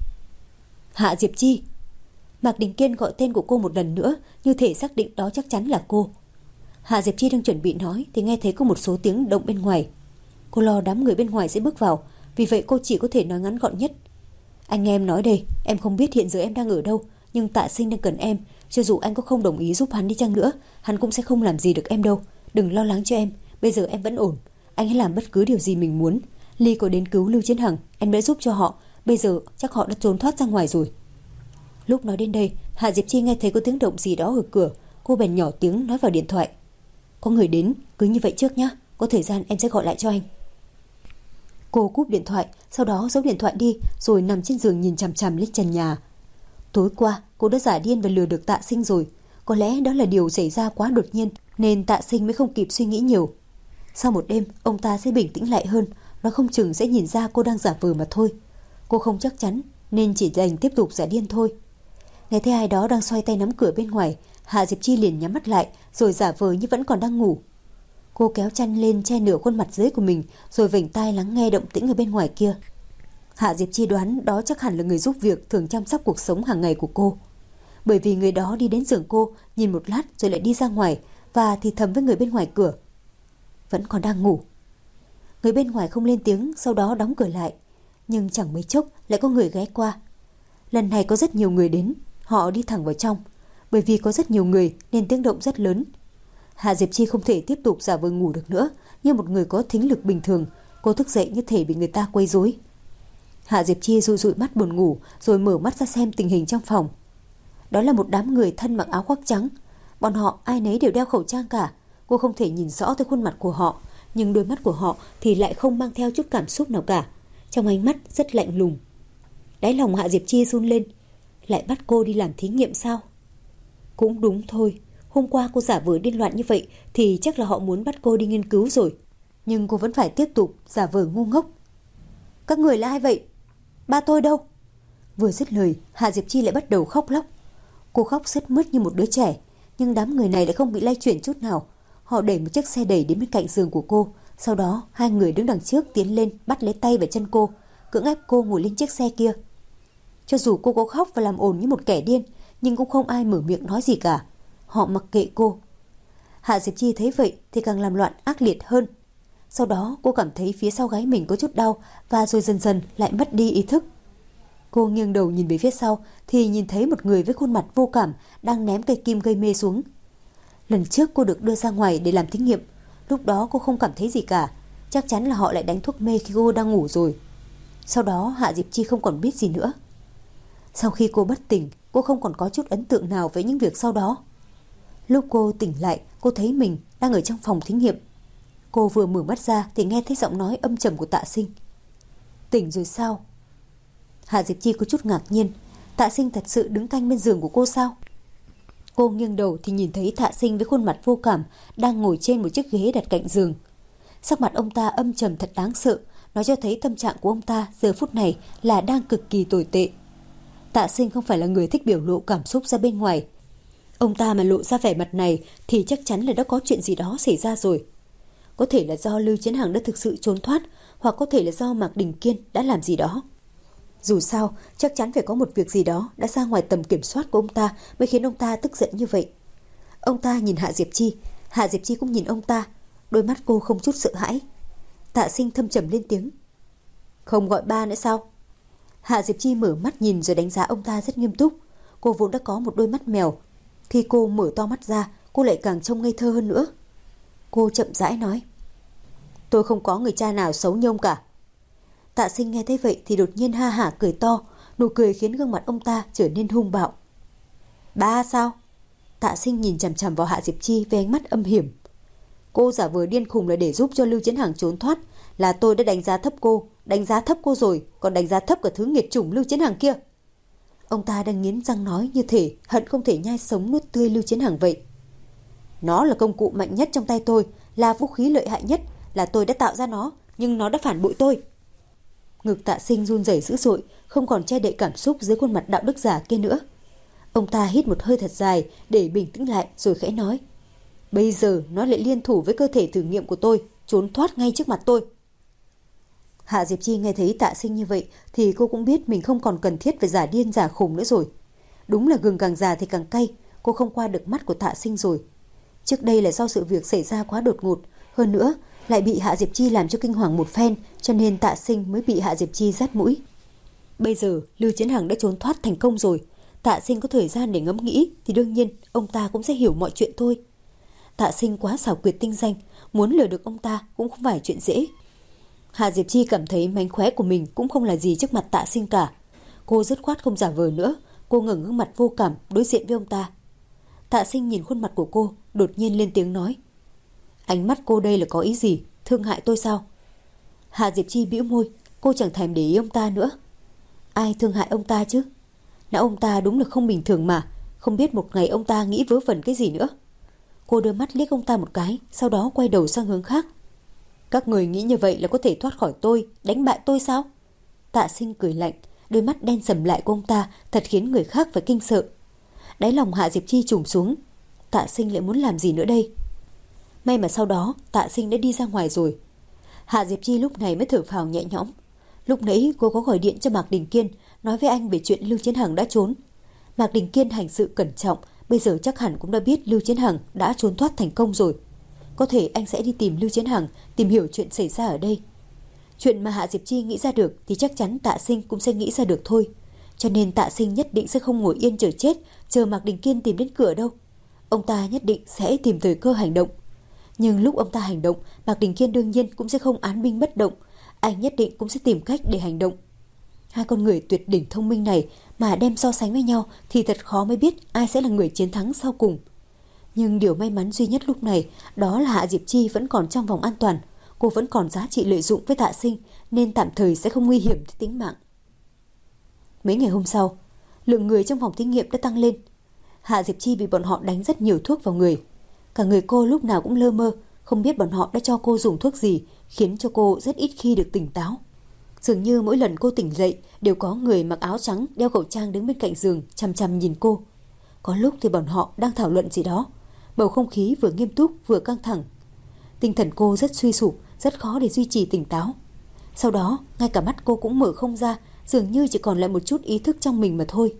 Speaker 1: Hạ Diệp Chi. Mạc Đình Kiên gọi tên của cô một lần nữa, như thể xác định đó chắc chắn là cô. Hạ Diệp Chi đang chuẩn bị nói thì nghe thấy có một số tiếng động bên ngoài. Cô lo đám người bên ngoài sẽ bước vào, vì vậy cô chỉ có thể nói ngắn gọn nhất. Anh nghe em nói đây, em không biết hiện giờ em đang ở đâu, nhưng Tạ Sinh đang cần em. Cho dù anh có không đồng ý giúp hắn đi chăng nữa, hắn cũng sẽ không làm gì được em đâu. Đừng lo lắng cho em, bây giờ em vẫn ổn. Anh hãy làm bất cứ điều gì mình muốn. Ly có đến cứu Lưu Chiến Hằng, em đã giúp cho họ. Bây giờ chắc họ đã trốn thoát ra ngoài rồi. Lúc nói đến đây, Hạ Diệp Chi nghe thấy có tiếng động gì đó ở cửa. Cô bèn nhỏ tiếng nói vào điện thoại. Có người đến, cứ như vậy trước nhé. Có thời gian em sẽ gọi lại cho anh. Cô cúp điện thoại, sau đó giấu điện thoại đi, rồi nằm trên giường nhìn chằm chằm lên trần nhà. Tối qua cô đã giả điên và lừa được Tạ Sinh rồi. Có lẽ đó là điều xảy ra quá đột nhiên, nên Tạ Sinh mới không kịp suy nghĩ nhiều. Sau một đêm ông ta sẽ bình tĩnh lại hơn, nó không chừng sẽ nhìn ra cô đang giả vờ mà thôi. Cô không chắc chắn nên chỉ đành tiếp tục giả điên thôi. Nghe thấy ai đó đang xoay tay nắm cửa bên ngoài, Hạ Diệp Chi liền nhắm mắt lại rồi giả vờ như vẫn còn đang ngủ. Cô kéo chăn lên che nửa khuôn mặt dưới của mình, rồi vểnh tai lắng nghe động tĩnh ở bên ngoài kia. Hạ Diệp Chi đoán đó chắc hẳn là người giúp việc thường chăm sóc cuộc sống hàng ngày của cô. Bởi vì người đó đi đến giường cô, nhìn một lát rồi lại đi ra ngoài và thì thầm với người bên ngoài cửa. Vẫn còn đang ngủ. Người bên ngoài không lên tiếng, sau đó đóng cửa lại. Nhưng chẳng mấy chốc lại có người ghé qua. Lần này có rất nhiều người đến. Họ đi thẳng vào trong. Bởi vì có rất nhiều người nên tiếng động rất lớn. Hạ Diệp Chi không thể tiếp tục giả vờ ngủ được nữa. Như một người có thính lực bình thường, cô thức dậy như thể bị người ta quấy rối. Hạ Diệp Chi dụi dụi mắt buồn ngủ rồi mở mắt ra xem tình hình trong phòng. Đó là một đám người thân mặc áo khoác trắng. Bọn họ ai nấy đều đeo khẩu trang cả. Cô không thể nhìn rõ tới khuôn mặt của họ, nhưng đôi mắt của họ thì lại không mang theo chút cảm xúc nào cả. Trong ánh mắt rất lạnh lùng. Đáy lòng Hạ Diệp Chi run lên. Lại bắt cô đi làm thí nghiệm sao? Cũng đúng thôi. Hôm qua cô giả vờ điên loạn như vậy thì chắc là họ muốn bắt cô đi nghiên cứu rồi. Nhưng cô vẫn phải tiếp tục giả vờ ngu ngốc. Các người là ai vậy? Ba tôi đâu? Vừa dứt lời, Hạ Diệp Chi lại bắt đầu khóc lóc. Cô khóc sướt mướt như một đứa trẻ, nhưng đám người này lại không bị lay chuyển chút nào. Họ đẩy một chiếc xe đẩy đến bên cạnh giường của cô. Sau đó, hai người đứng đằng trước tiến lên bắt lấy tay và chân cô, cưỡng ép cô ngồi lên chiếc xe kia. Cho dù cô có khóc và làm ồn như một kẻ điên, nhưng cũng không ai mở miệng nói gì cả. Họ mặc kệ cô. Hạ Diệp Chi thấy vậy thì càng làm loạn ác liệt hơn. Sau đó cô cảm thấy phía sau gáy mình có chút đau và rồi dần dần lại mất đi ý thức. Cô nghiêng đầu nhìn về phía sau thì nhìn thấy một người với khuôn mặt vô cảm đang ném cây kim gây mê xuống. Lần trước cô được đưa ra ngoài để làm thí nghiệm. Lúc đó cô không cảm thấy gì cả. Chắc chắn là họ lại đánh thuốc mê khi cô đang ngủ rồi. Sau đó Hạ Diệp Chi không còn biết gì nữa. Sau khi cô bất tỉnh, cô không còn có chút ấn tượng nào với những việc sau đó. Lúc cô tỉnh lại, cô thấy mình đang ở trong phòng thí nghiệm. Cô vừa mở mắt ra thì nghe thấy giọng nói âm trầm của Tạ Sinh. Tỉnh rồi sao? Hạ Diệp Chi có chút ngạc nhiên. Tạ Sinh thật sự đứng canh bên giường của cô sao? Cô nghiêng đầu thì nhìn thấy Tạ Sinh với khuôn mặt vô cảm đang ngồi trên một chiếc ghế đặt cạnh giường. Sắc mặt ông ta âm trầm thật đáng sợ. Nó cho thấy tâm trạng của ông ta giờ phút này là đang cực kỳ tồi tệ. Tạ Sinh không phải là người thích biểu lộ cảm xúc ra bên ngoài. Ông ta mà lộ ra vẻ mặt này thì chắc chắn là đã có chuyện gì đó xảy ra rồi. Có thể là do Lưu Chiến Hằng đã thực sự trốn thoát, hoặc có thể là do Mạc Đình Kiên đã làm gì đó. Dù sao, chắc chắn phải có một việc gì đó đã ra ngoài tầm kiểm soát của ông ta mới khiến ông ta tức giận như vậy. Ông ta nhìn Hạ Diệp Chi, Hạ Diệp Chi cũng nhìn ông ta. Đôi mắt cô không chút sợ hãi. Tạ Sinh thâm trầm lên tiếng. Không gọi ba nữa sao? Hạ Diệp Chi mở mắt nhìn rồi đánh giá ông ta rất nghiêm túc. Cô vốn đã có một đôi mắt mèo. Khi cô mở to mắt ra, cô lại càng trông ngây thơ hơn nữa. Cô chậm rãi nói. Tôi không có người cha nào xấu như ông cả. Tạ Sinh nghe thấy vậy thì đột nhiên ha hả cười to. Nụ cười khiến gương mặt ông ta trở nên hung bạo. Ba sao? Tạ Sinh nhìn chằm chằm vào Hạ Diệp Chi với ánh mắt âm hiểm. Cô giả vờ điên khùng là để giúp cho Lưu Chiến Hằng trốn thoát. Là tôi đã đánh giá thấp cô. Đánh giá thấp cô rồi, còn đánh giá thấp cả thứ nghiệt chủng Lưu Chiến Hằng kia. Ông ta đang nghiến răng nói như thể hận không thể nhai sống nuốt tươi Lưu Chiến Hằng vậy. Nó là công cụ mạnh nhất trong tay tôi, là vũ khí lợi hại nhất, là tôi đã tạo ra nó, nhưng nó đã phản bội tôi. Ngực Tạ Sinh run rẩy dữ dội, không còn che đậy cảm xúc dưới khuôn mặt đạo đức giả kia nữa. Ông ta hít một hơi thật dài để bình tĩnh lại rồi khẽ nói. Bây giờ nó lại liên thủ với cơ thể thử nghiệm của tôi, trốn thoát ngay trước mặt tôi. Hạ Diệp Chi nghe thấy Tạ Sinh như vậy thì cô cũng biết mình không còn cần thiết phải giả điên giả khùng nữa rồi. Đúng là gừng càng già thì càng cay, cô không qua được mắt của Tạ Sinh rồi. Trước đây là do sự việc xảy ra quá đột ngột, hơn nữa lại bị Hạ Diệp Chi làm cho kinh hoàng một phen, cho nên Tạ Sinh mới bị Hạ Diệp Chi dắt mũi. Bây giờ Lưu Chiến Hằng đã trốn thoát thành công rồi, Tạ Sinh có thời gian để ngẫm nghĩ thì đương nhiên ông ta cũng sẽ hiểu mọi chuyện thôi. Tạ Sinh quá xảo quyệt tinh danh, muốn lừa được ông ta cũng không phải chuyện dễ. Hạ Diệp Chi cảm thấy mánh khóe của mình cũng không là gì trước mặt Tạ Sinh cả. Cô dứt khoát không giả vờ nữa, cô ngẩng gương mặt vô cảm đối diện với ông ta. Tạ Sinh nhìn khuôn mặt của cô, đột nhiên lên tiếng nói. Ánh mắt cô đây là có ý gì, thương hại tôi sao? Hạ Diệp Chi bĩu môi, cô chẳng thèm để ý ông ta nữa. Ai thương hại ông ta chứ? Não ông ta đúng là không bình thường mà, không biết một ngày ông ta nghĩ vớ vẩn cái gì nữa. Cô đưa mắt liếc ông ta một cái, sau đó quay đầu sang hướng khác. Các người nghĩ như vậy là có thể thoát khỏi tôi, đánh bại tôi sao? Tạ Sinh cười lạnh, đôi mắt đen sầm lại của ông ta thật khiến người khác phải kinh sợ. Đáy lòng Hạ Diệp Chi trùng xuống. Tạ Sinh lại muốn làm gì nữa đây? May mà sau đó Tạ Sinh đã đi ra ngoài rồi. Hạ Diệp Chi lúc này mới thở phào nhẹ nhõm. Lúc nãy cô có gọi điện cho Mạc Đình Kiên, nói với anh về chuyện Lưu Chiến Hằng đã trốn. Mạc Đình Kiên hành sự cẩn trọng, bây giờ chắc hẳn cũng đã biết Lưu Chiến Hằng đã trốn thoát thành công rồi. Có thể anh sẽ đi tìm Lưu Chiến Hằng, tìm hiểu chuyện xảy ra ở đây. Chuyện mà Hạ Diệp Chi nghĩ ra được thì chắc chắn Tạ Sinh cũng sẽ nghĩ ra được thôi. cho nên Tạ Sinh nhất định sẽ không ngồi yên chờ chết, chờ Mạc Đình Kiên tìm đến cửa đâu. Ông ta nhất định sẽ tìm thời cơ hành động. Nhưng lúc ông ta hành động, Mạc Đình Kiên đương nhiên cũng sẽ không án binh bất động. Anh nhất định cũng sẽ tìm cách để hành động. Hai con người tuyệt đỉnh thông minh này mà đem so sánh với nhau thì thật khó mới biết ai sẽ là người chiến thắng sau cùng. Nhưng điều may mắn duy nhất lúc này đó là Hạ Diệp Chi vẫn còn trong vòng an toàn. Cô vẫn còn giá trị lợi dụng với Tạ Sinh nên tạm thời sẽ không nguy hiểm tới tính mạng. Mấy ngày hôm sau, lượng người trong phòng thí nghiệm đã tăng lên. Hạ Diệp Chi bị bọn họ đánh rất nhiều thuốc vào người. Cả người cô lúc nào cũng lơ mơ, không biết bọn họ đã cho cô dùng thuốc gì, khiến cho cô rất ít khi được tỉnh táo. Dường như mỗi lần cô tỉnh dậy đều có người mặc áo trắng đeo khẩu trang đứng bên cạnh giường chằm chằm nhìn cô. Có lúc thì bọn họ đang thảo luận gì đó. Bầu không khí vừa nghiêm túc vừa căng thẳng. Tinh thần cô rất suy sụp, rất khó để duy trì tỉnh táo. Sau đó, ngay cả mắt cô cũng mở không ra, dường như chỉ còn lại một chút ý thức trong mình mà thôi.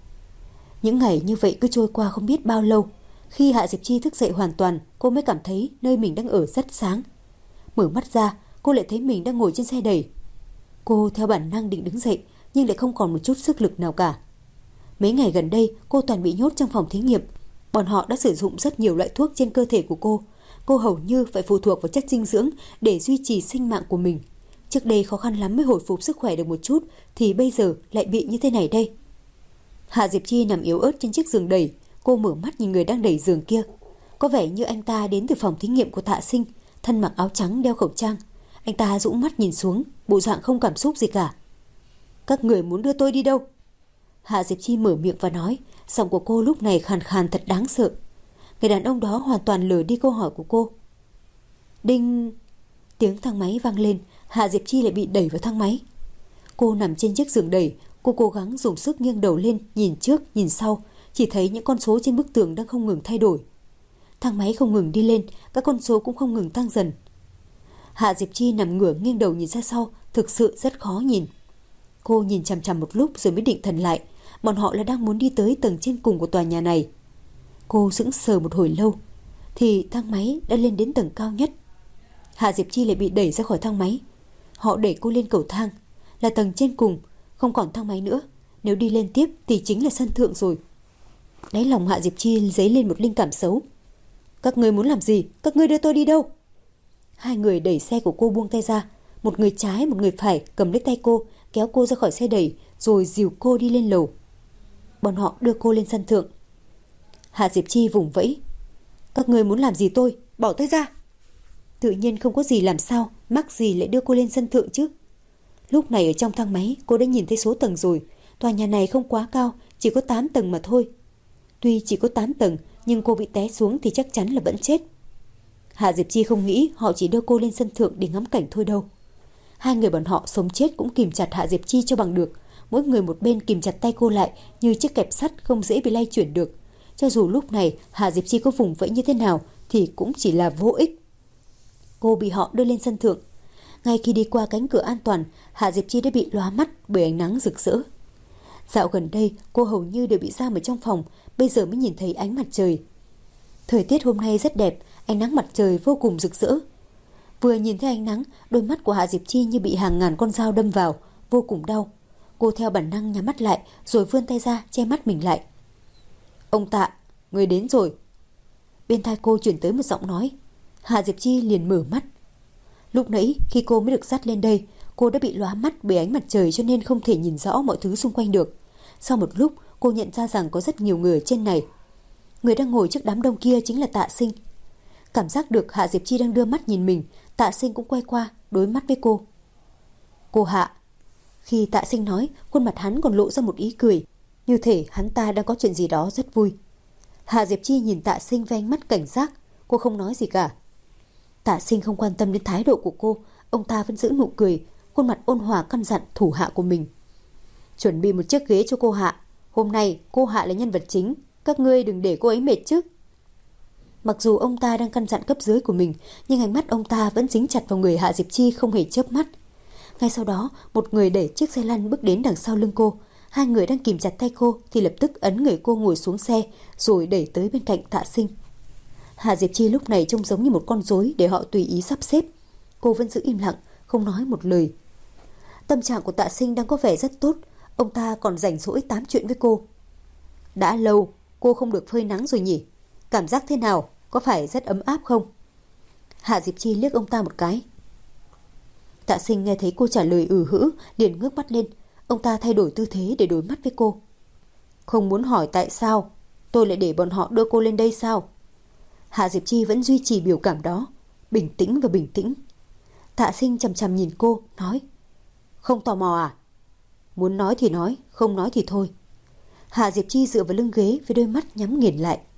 Speaker 1: Những ngày như vậy cứ trôi qua không biết bao lâu. Khi Hạ Diệp Chi thức dậy hoàn toàn, cô mới cảm thấy nơi mình đang ở rất sáng. Mở mắt ra, cô lại thấy mình đang ngồi trên xe đẩy. Cô theo bản năng định đứng dậy, nhưng lại không còn một chút sức lực nào cả. Mấy ngày gần đây, cô toàn bị nhốt trong phòng thí nghiệm. Bọn họ đã sử dụng rất nhiều loại thuốc trên cơ thể của cô. Cô hầu như phải phụ thuộc vào chất dinh dưỡng để duy trì sinh mạng của mình. Trước đây khó khăn lắm mới hồi phục sức khỏe được một chút, thì bây giờ lại bị như thế này đây. Hạ Diệp Chi nằm yếu ớt trên chiếc giường đẩy. Cô mở mắt nhìn người đang đẩy giường kia. Có vẻ như anh ta đến từ phòng thí nghiệm của Tạ Sinh, thân mặc áo trắng đeo khẩu trang. Anh ta dũng mắt nhìn xuống, bộ dạng không cảm xúc gì cả. Các người muốn đưa tôi đi đâu? Hạ Diệp Chi mở miệng và nói, giọng của cô lúc này khàn khàn thật đáng sợ. Người đàn ông đó hoàn toàn lờ đi câu hỏi của cô. Đinh! Tiếng thang máy vang lên, Hạ Diệp Chi lại bị đẩy vào thang máy. Cô nằm trên chiếc giường đẩy, cô cố gắng dùng sức nghiêng đầu lên, nhìn trước, nhìn sau, chỉ thấy những con số trên bức tường đang không ngừng thay đổi. Thang máy không ngừng đi lên, các con số cũng không ngừng tăng dần. Hạ Diệp Chi nằm ngửa nghiêng đầu nhìn ra sau, thực sự rất khó nhìn. Cô nhìn chằm chằm một lúc rồi mới định thần lại, bọn họ là đang muốn đi tới tầng trên cùng của tòa nhà này. Cô sững sờ một hồi lâu, thì thang máy đã lên đến tầng cao nhất. Hạ Diệp Chi lại bị đẩy ra khỏi thang máy. Họ đẩy cô lên cầu thang, là tầng trên cùng, không còn thang máy nữa. Nếu đi lên tiếp thì chính là sân thượng rồi. Đáy lòng Hạ Diệp Chi dấy lên một linh cảm xấu. Các người muốn làm gì? Các người đưa tôi đi đâu? Hai người đẩy xe của cô buông tay ra. Một người trái, một người phải cầm lấy tay cô, kéo cô ra khỏi xe đẩy, rồi dìu cô đi lên lầu. Bọn họ đưa cô lên sân thượng. Hạ Diệp Chi vùng vẫy. Các người muốn làm gì tôi? Bỏ tay ra! Tự nhiên không có gì làm sao, mắc gì lại đưa cô lên sân thượng chứ? Lúc này ở trong thang máy, cô đã nhìn thấy số tầng rồi. Tòa nhà này không quá cao, chỉ có 8 tầng mà thôi. Tuy chỉ có 8 tầng, nhưng cô bị té xuống thì chắc chắn là vẫn chết. Hạ Diệp Chi không nghĩ họ chỉ đưa cô lên sân thượng để ngắm cảnh thôi đâu. Hai người bọn họ sống chết cũng kìm chặt Hạ Diệp Chi cho bằng được. Mỗi người một bên kìm chặt tay cô lại như chiếc kẹp sắt không dễ bị lay chuyển được. Cho dù lúc này Hạ Diệp Chi có vùng vẫy như thế nào thì cũng chỉ là vô ích. Cô bị họ đưa lên sân thượng. Ngay khi đi qua cánh cửa an toàn, Hạ Diệp Chi đã bị lóa mắt bởi ánh nắng rực rỡ. Dạo gần đây cô hầu như đều bị giam ở trong phòng, bây giờ mới nhìn thấy ánh mặt trời. Thời tiết hôm nay rất đẹp, ánh nắng mặt trời vô cùng rực rỡ. Vừa nhìn thấy ánh nắng, đôi mắt của Hạ Diệp Chi như bị hàng ngàn con dao đâm vào, vô cùng đau. Cô theo bản năng nhắm mắt lại rồi vươn tay ra che mắt mình lại. Ông Tạ, người đến rồi. Bên tai cô chuyển tới một giọng nói. Hạ Diệp Chi liền mở mắt. Lúc nãy khi cô mới được dắt lên đây, cô đã bị lóa mắt bởi ánh mặt trời cho nên không thể nhìn rõ mọi thứ xung quanh được. Sau một lúc cô nhận ra rằng có rất nhiều người ở trên này. Người đang ngồi trước đám đông kia chính là Tạ Sinh. Cảm giác được Hạ Diệp Chi đang đưa mắt nhìn mình, Tạ Sinh cũng quay qua đối mắt với cô. Cô Hạ. Khi Tạ Sinh nói, khuôn mặt hắn còn lộ ra một ý cười, như thể hắn ta đang có chuyện gì đó rất vui. Hạ Diệp Chi nhìn Tạ Sinh với ánh mắt cảnh giác, cô không nói gì cả. Tạ Sinh không quan tâm đến thái độ của cô, ông ta vẫn giữ nụ cười, khuôn mặt ôn hòa căn dặn thủ hạ của mình. Chuẩn bị một chiếc ghế cho cô Hạ, hôm nay cô Hạ là nhân vật chính, các ngươi đừng để cô ấy mệt chứ. Mặc dù ông ta đang căn dặn cấp dưới của mình, nhưng ánh mắt ông ta vẫn dính chặt vào người Hạ Diệp Chi không hề chớp mắt. Ngay sau đó, một người đẩy chiếc xe lăn bước đến đằng sau lưng cô. Hai người đang kìm chặt tay cô thì lập tức ấn người cô ngồi xuống xe rồi đẩy tới bên cạnh Tạ Sinh. Hạ Diệp Chi lúc này trông giống như một con rối để họ tùy ý sắp xếp. Cô vẫn giữ im lặng, không nói một lời. Tâm trạng của Tạ Sinh đang có vẻ rất tốt. Ông ta còn rảnh rỗi tám chuyện với cô. Đã lâu cô không được phơi nắng rồi nhỉ? Cảm giác thế nào? Có phải rất ấm áp không? Hạ Diệp Chi liếc ông ta một cái. Tạ Sinh nghe thấy cô trả lời hữ, liền ngước mắt lên. Ông ta thay đổi tư thế để đối mắt với cô. Không muốn hỏi tại sao tôi lại để bọn họ đưa cô lên đây sao? Hạ Diệp Chi vẫn duy trì biểu cảm đó, bình tĩnh và bình tĩnh. Tạ Sinh chằm chằm nhìn cô, nói: Không tò mò à? Muốn nói thì nói, không nói thì thôi. Hạ Diệp Chi dựa vào lưng ghế với đôi mắt nhắm nghiền lại.